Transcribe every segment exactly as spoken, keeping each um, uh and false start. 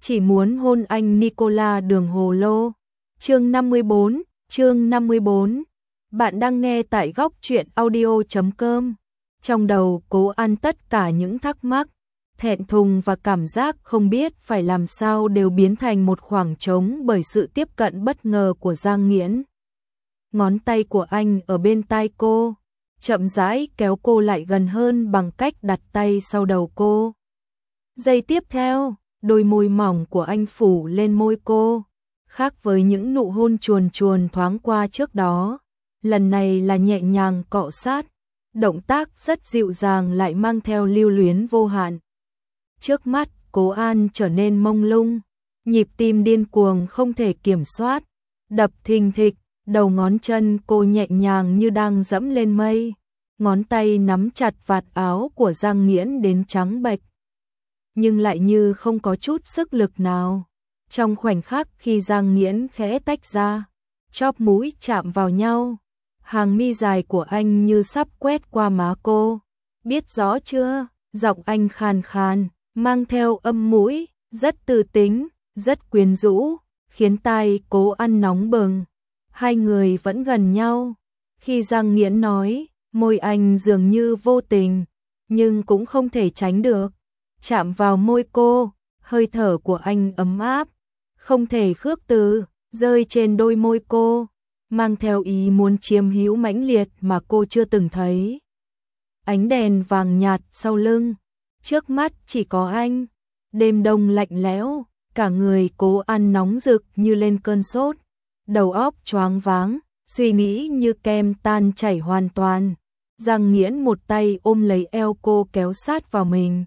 chỉ muốn hôn anh Nicola Đường Hồ Lô. Chương năm mươi bốn, chương năm mươi bốn. Bạn đang nghe tại góc truyện audio chấm com. Trong đầu Cố An tất cả những thắc mắc, thẹn thùng và cảm giác không biết phải làm sao đều biến thành một khoảng trống bởi sự tiếp cận bất ngờ của Giang Nghiễn. Ngón tay của anh ở bên tai cô, chậm rãi kéo cô lại gần hơn bằng cách đặt tay sau đầu cô. Giây tiếp theo, đôi môi mỏng của anh phủ lên môi cô, khác với những nụ hôn chuồn chuồn thoáng qua trước đó. Lần này là nhẹ nhàng cọ sát, động tác rất dịu dàng lại mang theo lưu luyến vô hạn. Trước mắt, Cố An trở nên mông lung, nhịp tim điên cuồng không thể kiểm soát, đập thình thịch, đầu ngón chân cô nhẹ nhàng như đang dẫm lên mây, ngón tay nắm chặt vạt áo của Giang Nghiễn đến trắng bệch, nhưng lại như không có chút sức lực nào. Trong khoảnh khắc khi Giang Nghiễn khẽ tách ra, chóp mũi chạm vào nhau, hàng mi dài của anh như sắp quét qua má cô. Biết rõ chưa? Giọng anh khàn khàn, mang theo âm mũi, rất tư tính, rất quyến rũ, khiến tai Cố An nóng bừng. Hai người vẫn gần nhau. Khi Giang Nghiễn nói, môi anh dường như vô tình, nhưng cũng không thể tránh được. Chạm vào môi cô, hơi thở của anh ấm áp, không thể khước từ, rơi trên đôi môi cô, mang theo ý muốn chiếm hữu mãnh liệt mà cô chưa từng thấy. Ánh đèn vàng nhạt sau lưng, trước mắt chỉ có anh. Đêm đông lạnh lẽo, cả người Cố An nóng rực như lên cơn sốt, đầu óc choáng váng, suy nghĩ như kem tan chảy hoàn toàn. Giang Nghiễn một tay ôm lấy eo cô kéo sát vào mình,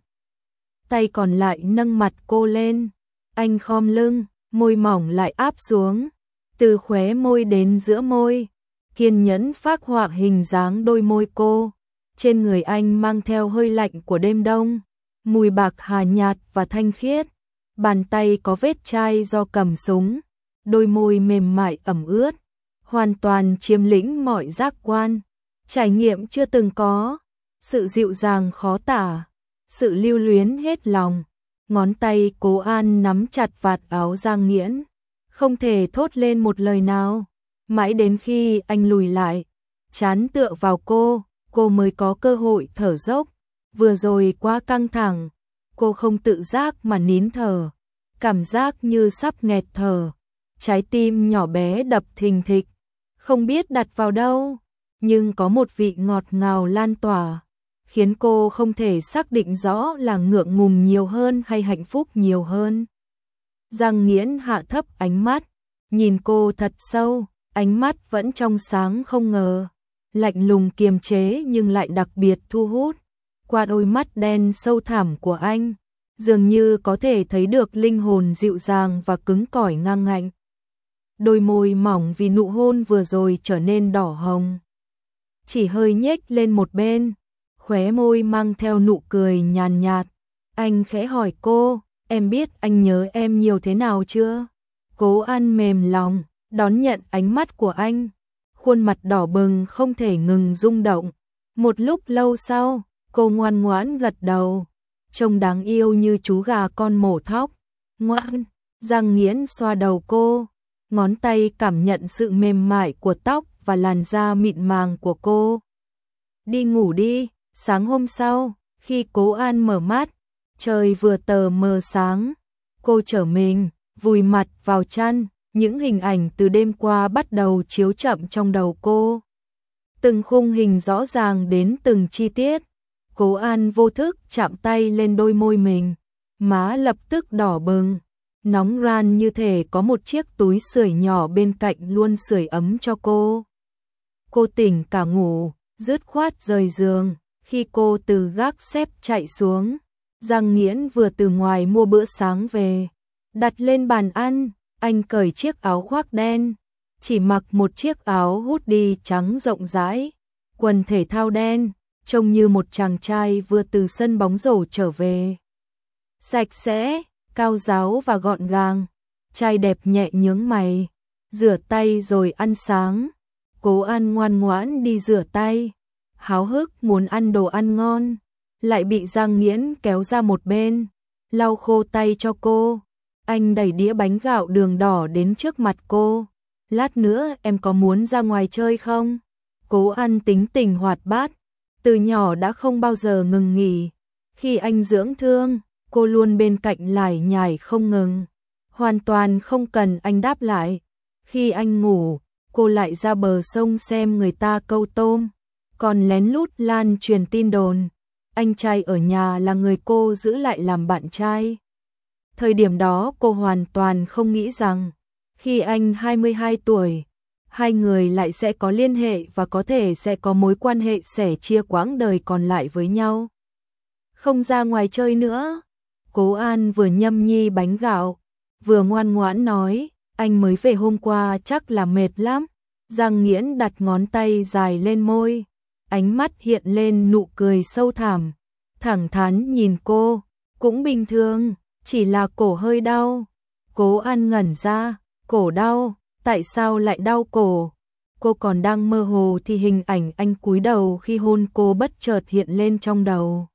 tay còn lại nâng mặt cô lên. Anh khom lưng, môi mỏng lại áp xuống, từ khóe môi đến giữa môi, kiên nhẫn phác họa hình dáng đôi môi cô. Trên người anh mang theo hơi lạnh của đêm đông, mùi bạc hà nhạt và thanh khiết. Bàn tay có vết chai do cầm súng, đôi môi mềm mại ẩm ướt, hoàn toàn chiếm lĩnh mọi giác quan. Trải nghiệm chưa từng có, sự dịu dàng khó tả, sự lưu luyến hết lòng. Ngón tay Cố An nắm chặt vạt áo Giang Nghiễn, không thể thốt lên một lời nào. Mãi đến khi anh lùi lại, trán tựa vào cô, cô mới có cơ hội thở dốc. Vừa rồi quá căng thẳng, cô không tự giác mà nín thở, cảm giác như sắp nghẹt thở. Trái tim nhỏ bé đập thình thịch, không biết đặt vào đâu, nhưng có một vị ngọt ngào lan tỏa, khiến cô không thể xác định rõ là ngượng ngùng nhiều hơn hay hạnh phúc nhiều hơn. Giang Nghiễn hạ thấp ánh mắt, nhìn cô thật sâu, ánh mắt vẫn trong sáng không ngờ, lạnh lùng kiềm chế nhưng lại đặc biệt thu hút. Qua đôi mắt đen sâu thẳm của anh, dường như có thể thấy được linh hồn dịu dàng và cứng cỏi ngang ngạnh. Đôi môi mỏng vì nụ hôn vừa rồi trở nên đỏ hồng, chỉ hơi nhếch lên một bên, khóe môi mang theo nụ cười nhàn nhạt. Anh khẽ hỏi cô, em biết anh nhớ em nhiều thế nào chưa? Cố An mềm lòng, đón nhận ánh mắt của anh, khuôn mặt đỏ bừng không thể ngừng rung động. Một lúc lâu sau, cô ngoan ngoãn gật đầu, trông đáng yêu như chú gà con mổ thóc. Ngoan. Giang Nghiễn xoa đầu cô, ngón tay cảm nhận sự mềm mại của tóc và làn da mịn màng của cô. Đi ngủ đi. Sáng hôm sau, khi Cố An mở mắt, trời vừa tờ mờ sáng, cô trở mình, vùi mặt vào chăn, những hình ảnh từ đêm qua bắt đầu chiếu chậm trong đầu cô. Từng khung hình rõ ràng đến từng chi tiết. Cố An vô thức chạm tay lên đôi môi mình, má lập tức đỏ bừng, nóng ran như thể có một chiếc túi sưởi nhỏ bên cạnh luôn sưởi ấm cho cô. Cô tỉnh cả ngủ, dứt khoát rời giường. Khi cô từ gác xếp chạy xuống, Giang Nghiễn vừa từ ngoài mua bữa sáng về, đặt lên bàn ăn. Anh cởi chiếc áo khoác đen, chỉ mặc một chiếc áo hoodie trắng rộng rãi, quần thể thao đen, trông như một chàng trai vừa từ sân bóng rổ trở về. Sạch sẽ, cao ráo và gọn gàng, trai đẹp nhẹ nhướng mày, rửa tay rồi ăn sáng. Cố An ngoan ngoãn đi rửa tay, háo hức muốn ăn đồ ăn ngon, lại bị Giang Nghiễn kéo ra một bên, lau khô tay cho cô. Anh đẩy đĩa bánh gạo đường đỏ đến trước mặt cô. Lát nữa em có muốn ra ngoài chơi không? Cố An tính tình hoạt bát, từ nhỏ đã không bao giờ ngừng nghỉ. Khi anh dưỡng thương, cô luôn bên cạnh lải nhải không ngừng, hoàn toàn không cần anh đáp lại. Khi anh ngủ, cô lại ra bờ sông xem người ta câu tôm, còn lén lút lan truyền tin đồn anh trai ở nhà là người cô giữ lại làm bạn trai. Thời điểm đó cô hoàn toàn không nghĩ rằng khi anh hai mươi hai tuổi, hai người lại sẽ có liên hệ và có thể sẽ có mối quan hệ sẻ chia quãng đời còn lại với nhau. Không ra ngoài chơi nữa. Cố An vừa nhâm nhi bánh gạo, vừa ngoan ngoãn nói, anh mới về hôm qua chắc là mệt lắm. Giang Nghiễn đặt ngón tay dài lên môi, ánh mắt hiện lên nụ cười sâu thẳm, thẳng thắn nhìn cô, cũng bình thường, chỉ là cổ hơi đau. Cố An ngẩn ra, cổ đau, tại sao lại đau cổ? Cô còn đang mơ hồ thì hình ảnh anh cúi đầu khi hôn cô bất chợt hiện lên trong đầu.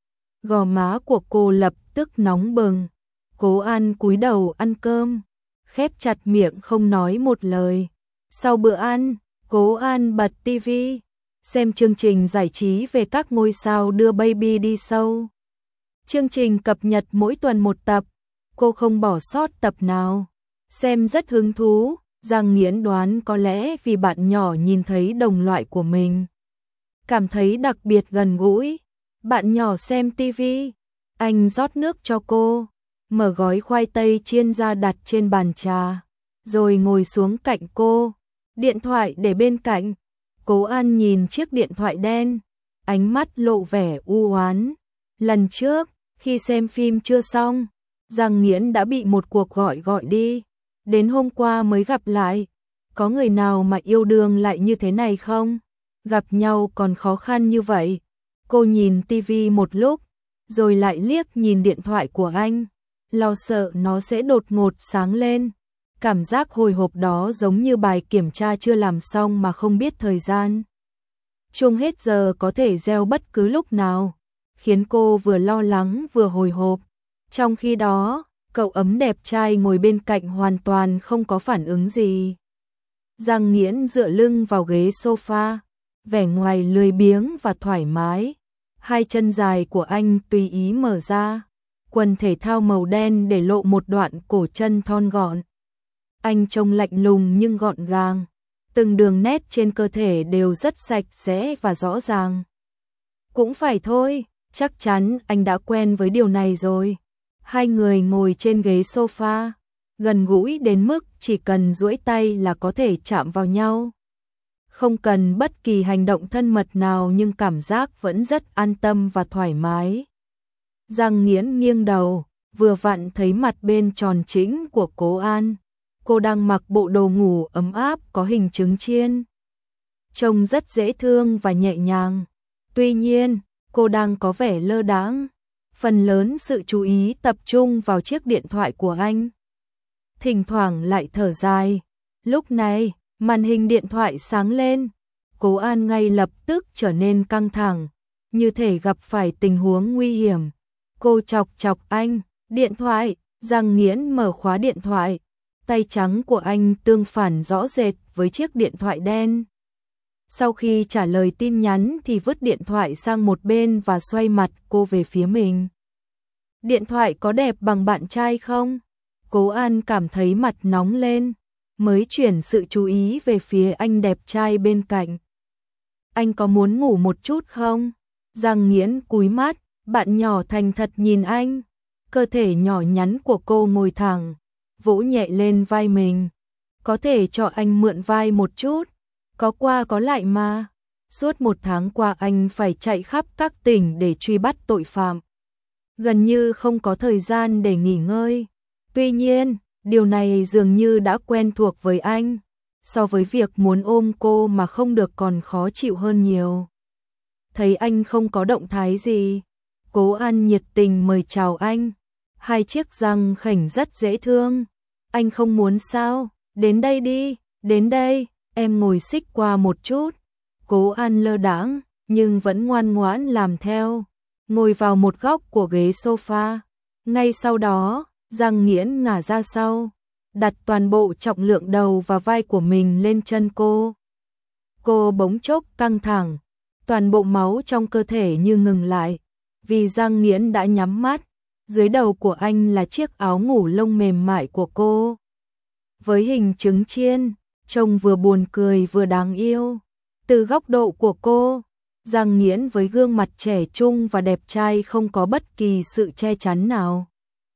Gò má của cô lập tức nóng bừng. Cố An cúi đầu ăn cơm, khép chặt miệng không nói một lời. Sau bữa ăn, Cố An bật tivi, xem chương trình giải trí về các ngôi sao đưa baby đi show. Chương trình cập nhật mỗi tuần một tập, cô không bỏ sót tập nào. Xem rất hứng thú, Giang Nghiễn đoán có lẽ vì bạn nhỏ nhìn thấy đồng loại của mình, cảm thấy đặc biệt gần gũi. Bạn nhỏ xem tivi, anh rót nước cho cô, mở gói khoai tây chiên ra đặt trên bàn trà, rồi ngồi xuống cạnh cô, điện thoại để bên cạnh. Cố An nhìn chiếc điện thoại đen, ánh mắt lộ vẻ u oán. Lần trước, khi xem phim chưa xong, Giang Nghiễn đã bị một cuộc gọi gọi đi, đến hôm qua mới gặp lại. Có người nào mà yêu đương lại như thế này không? Gặp nhau còn khó khăn như vậy. Cô nhìn tivi một lúc, rồi lại liếc nhìn điện thoại của anh, lo sợ nó sẽ đột ngột sáng lên. Cảm giác hồi hộp đó giống như bài kiểm tra chưa làm xong mà không biết thời gian. Chuông hết giờ có thể reo bất cứ lúc nào, khiến cô vừa lo lắng vừa hồi hộp. Trong khi đó, cậu ấm đẹp trai ngồi bên cạnh hoàn toàn không có phản ứng gì. Giang Nghiễn dựa lưng vào ghế sofa, vẻ ngoài lười biếng và thoải mái. Hai chân dài của anh tùy ý mở ra, quần thể thao màu đen để lộ một đoạn cổ chân thon gọn. Anh trông lạnh lùng nhưng gọn gàng, từng đường nét trên cơ thể đều rất sạch sẽ và rõ ràng. Cũng phải thôi, chắc chắn anh đã quen với điều này rồi. Hai người ngồi trên ghế sofa, gần gũi đến mức chỉ cần duỗi tay là có thể chạm vào nhau. Không cần bất kỳ hành động thân mật nào nhưng cảm giác vẫn rất an tâm và thoải mái. Giang Nghiễn nghiêng đầu, vừa vặn thấy mặt bên tròn trĩnh của Cố An. Cô đang mặc bộ đồ ngủ ấm áp có hình trứng chiên, trông rất dễ thương và nhẹ nhàng. Tuy nhiên, cô đang có vẻ lơ đãng, phần lớn sự chú ý tập trung vào chiếc điện thoại của anh. Thỉnh thoảng lại thở dài. Lúc này, màn hình điện thoại sáng lên, Cố An ngay lập tức trở nên căng thẳng, như thể gặp phải tình huống nguy hiểm. Cô chọc chọc anh, điện thoại. Giang Nghiễn mở khóa điện thoại, tay trắng của anh tương phản rõ rệt với chiếc điện thoại đen. Sau khi trả lời tin nhắn thì vứt điện thoại sang một bên và xoay mặt cô về phía mình. Điện thoại có đẹp bằng bạn trai không? Cố An cảm thấy mặt nóng lên, mới chuyển sự chú ý về phía anh đẹp trai bên cạnh. Anh có muốn ngủ một chút không? Giang Nghiễn cúi mắt, bạn nhỏ thành thật nhìn anh. Cơ thể nhỏ nhắn của cô ngồi thẳng, vỗ nhẹ lên vai mình. Có thể cho anh mượn vai một chút, có qua có lại mà. Suốt một tháng qua anh phải chạy khắp các tỉnh để truy bắt tội phạm, gần như không có thời gian để nghỉ ngơi. Tuy nhiên, điều này dường như đã quen thuộc với anh, so với việc muốn ôm cô mà không được còn khó chịu hơn nhiều. Thấy anh không có động thái gì, Cố An nhiệt tình mời chào anh. Hai chiếc răng khểnh rất dễ thương. Anh không muốn sao? Đến đây đi, đến đây, em ngồi xích qua một chút. Cố An lơ đãng, nhưng vẫn ngoan ngoãn làm theo, ngồi vào một góc của ghế sofa. Ngay sau đó, Giang Nghiễn ngả ra sau, đặt toàn bộ trọng lượng đầu và vai của mình lên chân cô. Cô bỗng chốc căng thẳng, toàn bộ máu trong cơ thể như ngừng lại, vì Giang Nghiễn đã nhắm mắt. Dưới đầu của anh là chiếc áo ngủ lông mềm mại của cô. Với hình trứng chiên, trông vừa buồn cười vừa đáng yêu. Từ góc độ của cô, Giang Nghiễn với gương mặt trẻ trung và đẹp trai không có bất kỳ sự che chắn nào.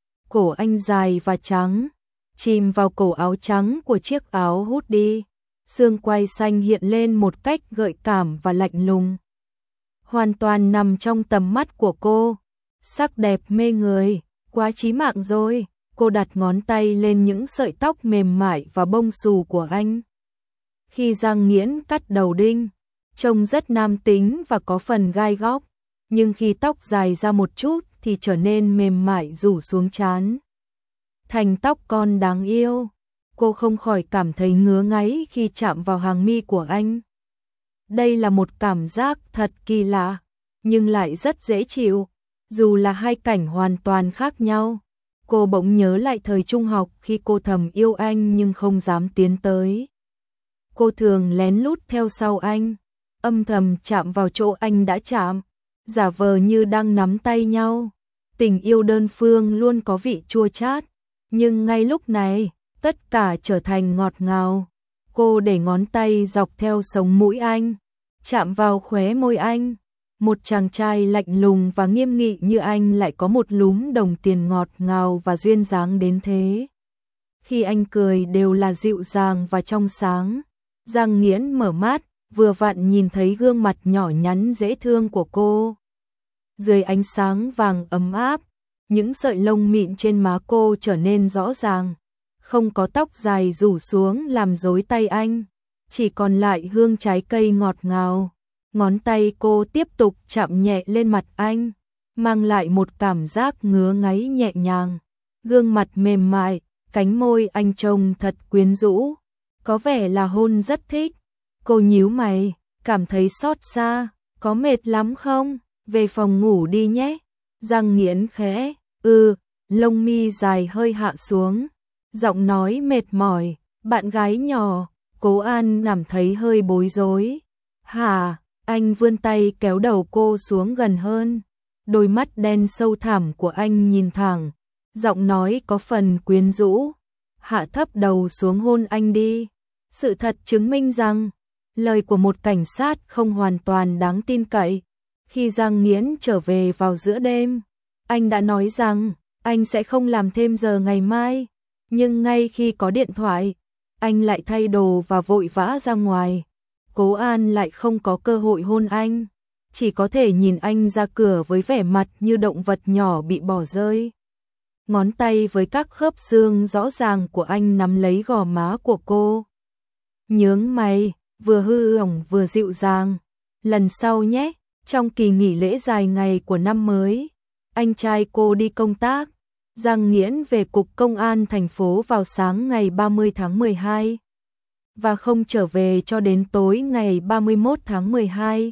Cổ anh dài và trắng, chìm vào cổ áo trắng của chiếc áo hoodie. Xương quai xanh hiện lên một cách gợi cảm và lạnh lùng. Hoàn toàn nằm trong tầm mắt của cô. Sắc đẹp mê người, quá chí mạng rồi. Cô đặt ngón tay lên những sợi tóc mềm mại và bông xù của anh. Khi Giang Nghiễn cắt đầu đinh, trông rất nam tính và có phần gai góc, nhưng khi tóc dài ra một chút thì trở nên mềm mại rủ xuống trán. Thành tóc con đáng yêu, cô không khỏi cảm thấy ngứa ngáy khi chạm vào hàng mi của anh. Đây là một cảm giác thật kỳ lạ, nhưng lại rất dễ chịu, dù là hai cảnh hoàn toàn khác nhau. Cô bỗng nhớ lại thời trung học khi cô thầm yêu anh nhưng không dám tiến tới. Cô thường lén lút theo sau anh, âm thầm chạm vào chỗ anh đã chạm, giả vờ như đang nắm tay nhau. Tình yêu đơn phương luôn có vị chua chát, nhưng ngay lúc này, tất cả trở thành ngọt ngào. Cô để ngón tay dọc theo sống mũi anh, chạm vào khóe môi anh. Một chàng trai lạnh lùng và nghiêm nghị như anh lại có một lúm đồng tiền ngọt ngào và duyên dáng đến thế. Khi anh cười đều là dịu dàng và trong sáng. Giang Nghiễn mở mắt, vừa vặn nhìn thấy gương mặt nhỏ nhắn dễ thương của cô. Dưới ánh sáng vàng ấm áp, những sợi lông mịn trên má cô trở nên rõ ràng. Không có tóc dài rủ xuống làm rối tay anh, chỉ còn lại hương trái cây ngọt ngào. Ngón tay cô tiếp tục chạm nhẹ lên mặt anh, mang lại một cảm giác ngứa ngáy nhẹ nhàng. Gương mặt mềm mại, cánh môi anh trông thật quyến rũ, có vẻ là hôn rất thích. Cô nhíu mày, cảm thấy xót xa, có mệt lắm không? Về phòng ngủ đi nhé. Giang Nghiễn khẽ, ừ, lông mi dài hơi hạ xuống, giọng nói mệt mỏi. Bạn gái nhỏ, Cố An cảm thấy hơi bối rối. Hả? Anh vươn tay kéo đầu cô xuống gần hơn. Đôi mắt đen sâu thẳm của anh nhìn thẳng, giọng nói có phần quyến rũ. Hạ thấp đầu xuống hôn anh đi. Sự thật chứng minh rằng lời của một cảnh sát không hoàn toàn đáng tin cậy. Khi Giang Nghiễn trở về vào giữa đêm, anh đã nói rằng anh sẽ không làm thêm giờ ngày mai. Nhưng ngay khi có điện thoại, anh lại thay đồ và vội vã ra ngoài. Cố An lại không có cơ hội hôn anh, chỉ có thể nhìn anh ra cửa với vẻ mặt như động vật nhỏ bị bỏ rơi. Ngón tay với các khớp xương rõ ràng của anh nắm lấy gò má của cô. Nhướng mày, vừa hư ỏng vừa dịu dàng. Lần sau nhé, trong kỳ nghỉ lễ dài ngày của năm mới, anh trai cô đi công tác. Giang Nghiễn về cục công an thành phố vào sáng ngày ba mươi tháng mười hai. Và không trở về cho đến tối ngày ba mươi mốt tháng mười hai.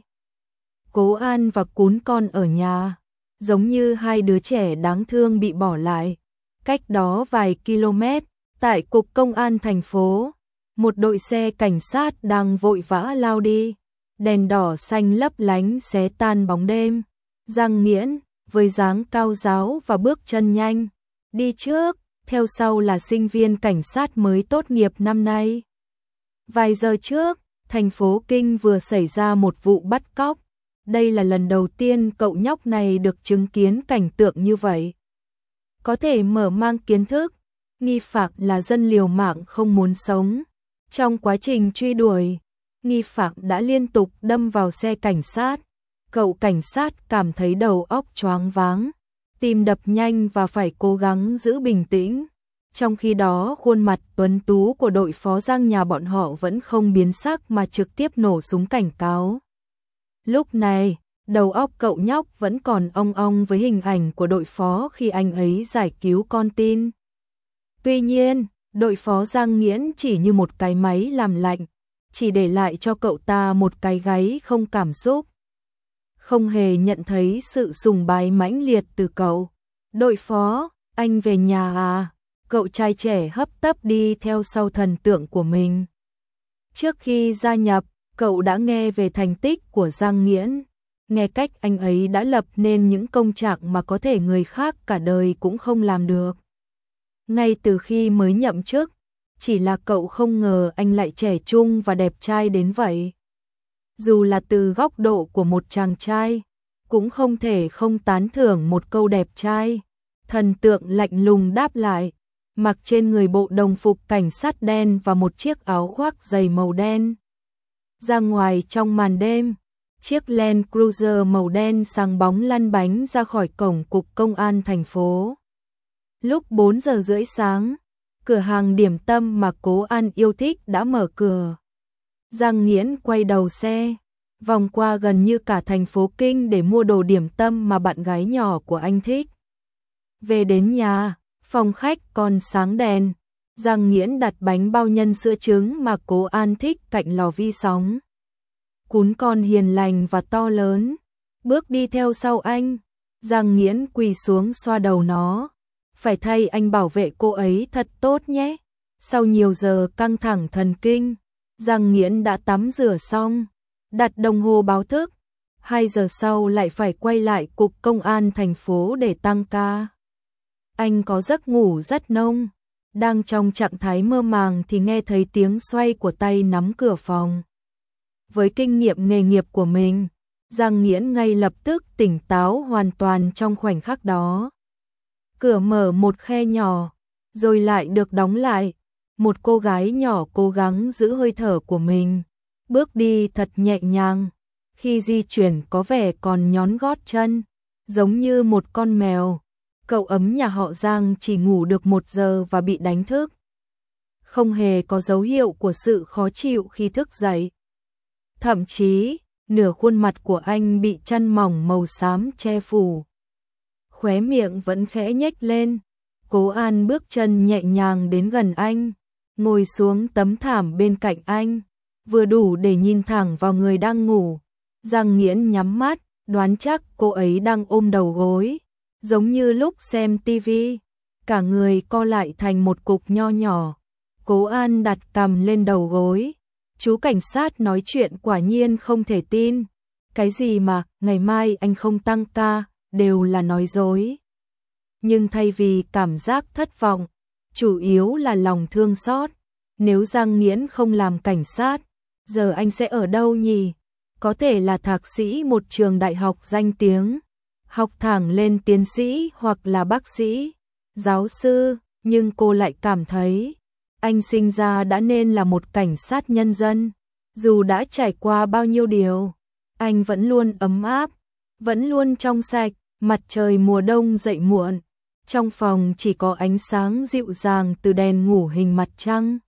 Cố An và cún con ở nhà, giống như hai đứa trẻ đáng thương bị bỏ lại. Cách đó vài km, tại cục công an thành phố, một đội xe cảnh sát đang vội vã lao đi. Đèn đỏ xanh lấp lánh xé tan bóng đêm. Giang Nghiễn, với dáng cao ráo và bước chân nhanh, đi trước, theo sau là sinh viên cảnh sát mới tốt nghiệp năm nay. Vài giờ trước, thành phố Kinh vừa xảy ra một vụ bắt cóc. Đây là lần đầu tiên cậu nhóc này được chứng kiến cảnh tượng như vậy. Có thể mở mang kiến thức, nghi phạm là dân liều mạng không muốn sống. Trong quá trình truy đuổi, nghi phạm đã liên tục đâm vào xe cảnh sát. Cậu cảnh sát cảm thấy đầu óc choáng váng, tim đập nhanh và phải cố gắng giữ bình tĩnh. Trong khi đó, khuôn mặt tuấn tú của đội phó Giang nhà bọn họ vẫn không biến sắc mà trực tiếp nổ súng cảnh cáo. Lúc này, đầu óc cậu nhóc vẫn còn ong ong với hình ảnh của đội phó khi anh ấy giải cứu con tin. Tuy nhiên, đội phó Giang Nghiễn chỉ như một cái máy làm lạnh, chỉ để lại cho cậu ta một cái gáy không cảm xúc. Không hề nhận thấy sự sùng bái mãnh liệt từ cậu. Đội phó, Anh về nhà à? Cậu trai trẻ hấp tấp đi theo sau thần tượng của mình. Trước khi gia nhập, cậu đã nghe về thành tích của Giang Nghiễn, nghe cách anh ấy đã lập nên những công trạng mà có thể người khác cả đời cũng không làm được. Ngay từ khi mới nhậm chức, chỉ là cậu không ngờ anh lại trẻ trung và đẹp trai đến vậy. Dù là từ góc độ của một chàng trai, cũng không thể không tán thưởng một câu đẹp trai. Thần tượng lạnh lùng đáp lại, mặc trên người bộ đồng phục cảnh sát đen và một chiếc áo khoác dày màu đen. Ra ngoài trong màn đêm, chiếc Land Cruiser màu đen sáng bóng lăn bánh ra khỏi cổng cục công an thành phố. Lúc bốn giờ rưỡi sáng, cửa hàng điểm tâm mà Cố An yêu thích đã mở cửa. Giang Nghiễn quay đầu xe, vòng qua gần như cả thành phố Kinh để mua đồ điểm tâm mà bạn gái nhỏ của anh thích. Về đến nhà, phòng khách còn sáng đèn, Giang Nghiễn đặt bánh bao nhân sữa trứng mà Cố An thích cạnh lò vi sóng. Cún con hiền lành và to lớn, bước đi theo sau anh. Giang Nghiễn quỳ xuống xoa đầu nó. Phải thay anh bảo vệ cô ấy thật tốt nhé. Sau nhiều giờ căng thẳng thần kinh, Giang Nghiễn đã tắm rửa xong, đặt đồng hồ báo thức. Hai giờ sau lại phải quay lại cục công an thành phố để tăng ca. Anh có giấc ngủ rất nông, đang trong trạng thái mơ màng thì nghe thấy tiếng xoay của tay nắm cửa phòng. Với kinh nghiệm nghề nghiệp của mình, Giang Nghiễn ngay lập tức tỉnh táo hoàn toàn trong khoảnh khắc đó. Cửa mở một khe nhỏ, rồi lại được đóng lại. Một cô gái nhỏ cố gắng giữ hơi thở của mình, bước đi thật nhẹ nhàng. Khi di chuyển có vẻ còn nhón gót chân, giống như một con mèo. Cậu ấm nhà họ Giang chỉ ngủ được một giờ và bị đánh thức. Không hề có dấu hiệu của sự khó chịu khi thức dậy. Thậm chí, nửa khuôn mặt của anh bị chăn mỏng màu xám che phủ. Khóe miệng vẫn khẽ nhếch lên. Cố An bước chân nhẹ nhàng đến gần anh, ngồi xuống tấm thảm bên cạnh anh, vừa đủ để nhìn thẳng vào người đang ngủ. Giang Nghiễn nhắm mắt, đoán chắc cô ấy đang ôm đầu gối, giống như lúc xem tivi, cả người co lại thành một cục nho nhỏ. Cố An đặt cằm lên đầu gối. Chú cảnh sát nói chuyện quả nhiên không thể tin. Cái gì mà ngày mai anh không tăng ca, đều là nói dối. Nhưng thay vì cảm giác thất vọng, chủ yếu là lòng thương xót. Nếu Giang Nghiễn không làm cảnh sát, giờ anh sẽ ở đâu nhỉ? Có thể là thạc sĩ một trường đại học danh tiếng, học thẳng lên tiến sĩ hoặc là bác sĩ, giáo sư, nhưng cô lại cảm thấy anh sinh ra đã nên là một cảnh sát nhân dân. Dù đã trải qua bao nhiêu điều, anh vẫn luôn ấm áp, vẫn luôn trong sạch. Mặt trời mùa đông dậy muộn, trong phòng chỉ có ánh sáng dịu dàng từ đèn ngủ hình mặt trăng.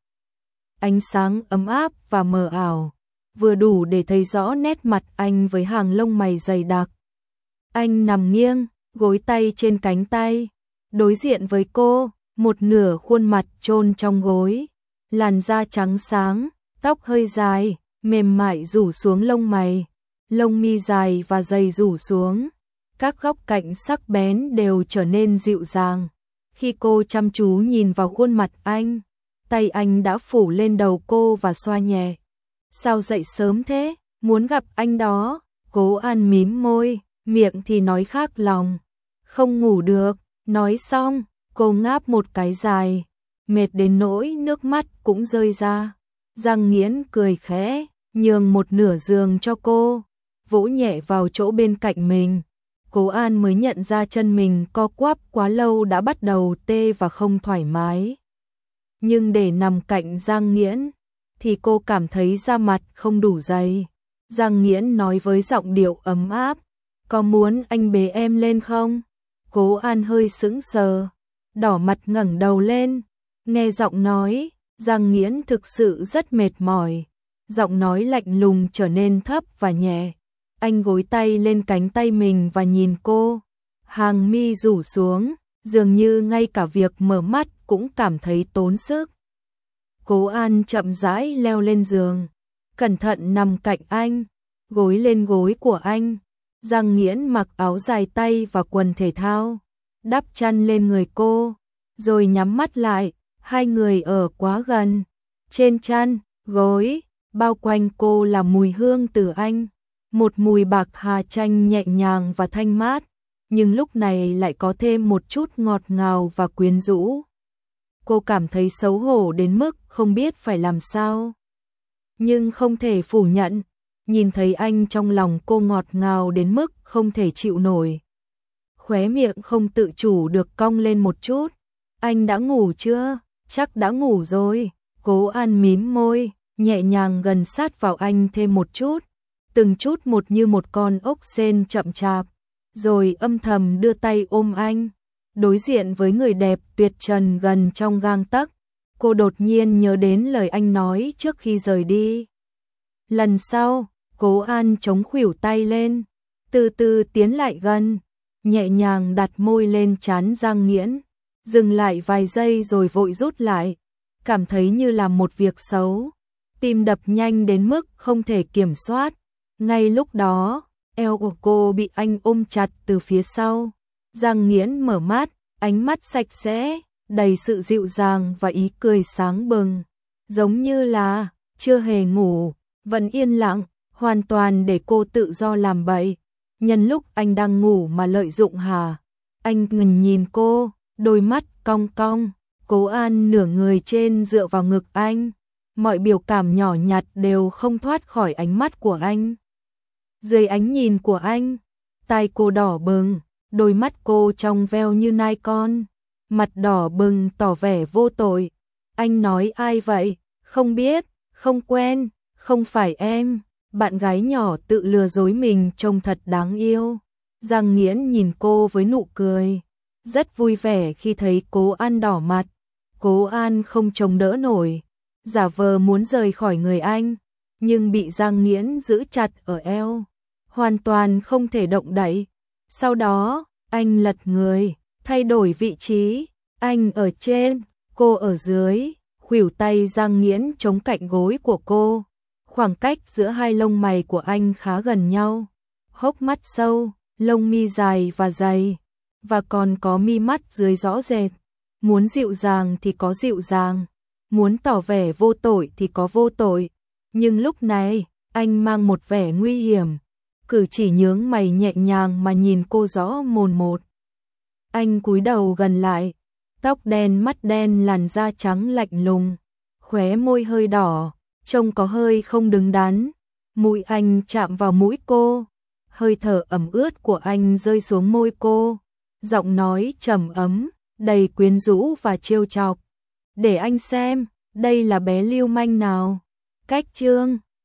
Ánh sáng ấm áp và mờ ảo, vừa đủ để thấy rõ nét mặt anh với hàng lông mày dày đặc. Anh nằm nghiêng, gối tay trên cánh tay, đối diện với cô, một nửa khuôn mặt chôn trong gối, làn da trắng sáng, tóc hơi dài, mềm mại rủ xuống lông mày, lông mi dài và dày rủ xuống. Các góc cạnh sắc bén đều trở nên dịu dàng. Khi cô chăm chú nhìn vào khuôn mặt anh, tay anh đã phủ lên đầu cô và xoa nhẹ. Sao dậy sớm thế? Muốn gặp anh đó. Cố An mím môi, miệng thì nói khác lòng. Không ngủ được. Nói xong, cô ngáp một cái dài, mệt đến nỗi nước mắt cũng rơi ra. Giang Nghiễn cười khẽ, nhường một nửa giường cho cô, vỗ nhẹ vào chỗ bên cạnh mình. Cố An mới nhận ra chân mình co quắp quá lâu đã bắt đầu tê và không thoải mái. Nhưng để nằm cạnh Giang Nghiễn, thì cô cảm thấy da mặt không đủ dày. Giang Nghiễn nói với giọng điệu ấm áp, có muốn anh bế em lên không? Cố An hơi sững sờ, đỏ mặt ngẩng đầu lên, nghe giọng nói, Giang Nghiễn thực sự rất mệt mỏi. Giọng nói lạnh lùng trở nên thấp và nhẹ. Anh gối tay lên cánh tay mình và nhìn cô, hàng mi rủ xuống, dường như ngay cả việc mở mắt cũng cảm thấy tốn sức. Cố An chậm rãi leo lên giường, cẩn thận nằm cạnh anh, gối lên gối của anh. Giang Nghiễn mặc áo dài tay và quần thể thao, đắp chăn lên người cô, rồi nhắm mắt lại, hai người ở quá gần. Trên chăn, gối, bao quanh cô là mùi hương từ anh, một mùi bạc hà chanh nhẹ nhàng và thanh mát, nhưng lúc này lại có thêm một chút ngọt ngào và quyến rũ. Cô cảm thấy xấu hổ đến mức không biết phải làm sao. Nhưng không thể phủ nhận, nhìn thấy anh trong lòng cô ngọt ngào đến mức không thể chịu nổi. Khóe miệng không tự chủ được cong lên một chút. Anh đã ngủ chưa? Chắc đã ngủ rồi. Cố An mím môi, nhẹ nhàng gần sát vào anh thêm một chút, từng chút một như một con ốc sên chậm chạp, rồi âm thầm đưa tay ôm anh. Đối diện với người đẹp tuyệt trần gần trong gang tấc, cô đột nhiên nhớ đến lời anh nói trước khi rời đi. Lần sau, Cố An chống khuỷu tay lên, từ từ tiến lại gần, nhẹ nhàng đặt môi lên trán Giang Nghiễn, dừng lại vài giây rồi vội rút lại, cảm thấy như làm một việc xấu, tim đập nhanh đến mức không thể kiểm soát. Ngay lúc đó, eo của cô bị anh ôm chặt từ phía sau. Giang Nghiễn mở mắt, ánh mắt sạch sẽ, đầy sự dịu dàng và ý cười sáng bừng, giống như là chưa hề ngủ, vẫn yên lặng, hoàn toàn để cô tự do làm bậy. Nhân lúc anh đang ngủ mà lợi dụng hả? Anh ngừng nhìn cô, đôi mắt cong cong. Cố An nửa người trên dựa vào ngực anh, mọi biểu cảm nhỏ nhặt đều không thoát khỏi ánh mắt của anh. Dưới ánh nhìn của anh, tai cô đỏ bừng, đôi mắt cô trong veo như nai con, mặt đỏ bừng tỏ vẻ vô tội. Anh nói ai vậy? Không biết, không quen, không phải em. Bạn gái nhỏ tự lừa dối mình trông thật đáng yêu. Giang Nghiễn nhìn cô với nụ cười, rất vui vẻ khi thấy Cố An đỏ mặt. Cố An không chống đỡ nổi, giả vờ muốn rời khỏi người anh, nhưng bị Giang Nghiễn giữ chặt ở eo, hoàn toàn không thể động đậy. Sau đó, anh lật người, thay đổi vị trí, anh ở trên, cô ở dưới, khuỷu tay Giang Nghiễn chống cạnh gối của cô. Khoảng cách giữa hai lông mày của anh khá gần nhau, hốc mắt sâu, lông mi dài và dày, và còn có mi mắt dưới rõ rệt. Muốn dịu dàng thì có dịu dàng, muốn tỏ vẻ vô tội thì có vô tội. Nhưng lúc này, anh mang một vẻ nguy hiểm, cử chỉ nhướng mày nhẹ nhàng mà nhìn cô rõ mồn một. Anh cúi đầu gần lại, tóc đen mắt đen làn da trắng lạnh lùng, khóe môi hơi đỏ, trông có hơi không đứng đắn. Mũi anh chạm vào mũi cô, hơi thở ẩm ướt của anh rơi xuống môi cô, giọng nói trầm ấm, đầy quyến rũ và trêu chọc. Để anh xem, đây là bé lưu manh nào. Cách chương